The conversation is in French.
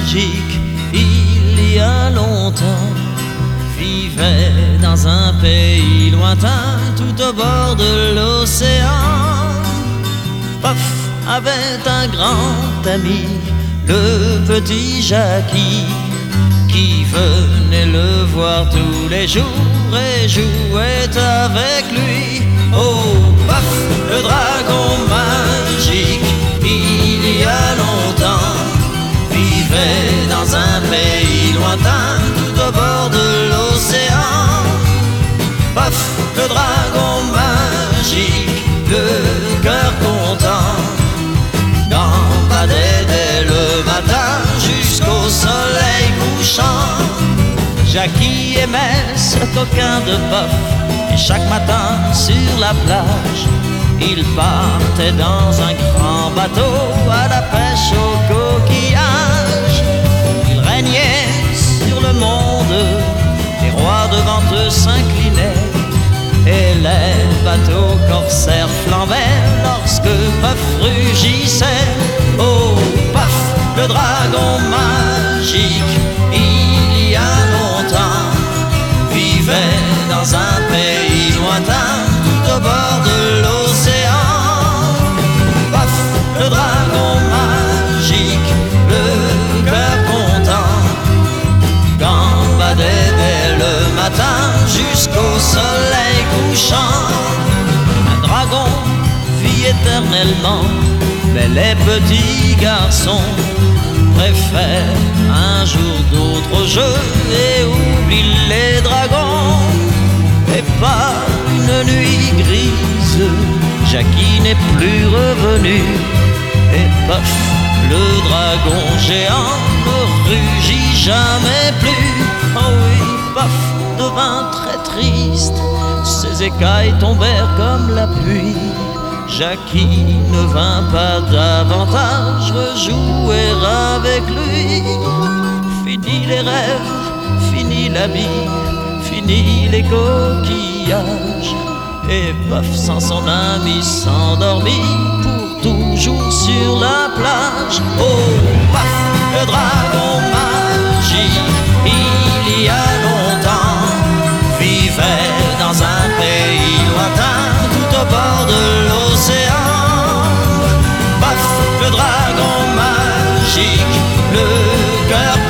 magique, il y a longtemps, vivait dans un pays lointain, tout au bord de l'océan. Puff avait un grand ami, le petit Jackie, qui venait le voir tous les jours et jouait avec lui. Oh, Puff, le dragon magique, il y a longtemps, vivait dans un pays lointain, tout au bord de l'océan. Puff, le dragon magique, le cœur content, gambadait dès le matin jusqu'au soleil couchant. Jackie aimait ce coquin de Puff, et chaque matin sur la plage, il partait dans un grand bateau à la pêche au coquillage. Il régnait sur le monde, les rois devant eux s'inclinaient, et les bateaux corsaires flambaient lorsque Puff rugissait. Oh, Puff, le dragon magique, il y a longtemps, vivait dans un pays lointain, tout au bord de l'océan. Puff, le dragon magique, le cœur content, gambadait dès le matin jusqu'au soleil couchant. Un dragon vit éternellement, mais les petits garçons préfèrent un jour d'autres jeux et oublient les dragons. Et par une nuit grise, Jackie n'est plus revenu, et Puff, le dragon géant, ne rugit jamais plus. Oh oui, Puff devint très triste, ses écailles tombèrent comme la pluie. Jackie ne vint pas davantage rejouer avec lui. Fini les rêves, fini la vie, fini les coquillages, et Puff sans son ami s'endormit pour toujours sur la plage. Oh, Puff, le dragon magique, il y a longtemps, vivait dans un pays lointain, tout au bord de l'océan. Puff, le dragon magique, le cœur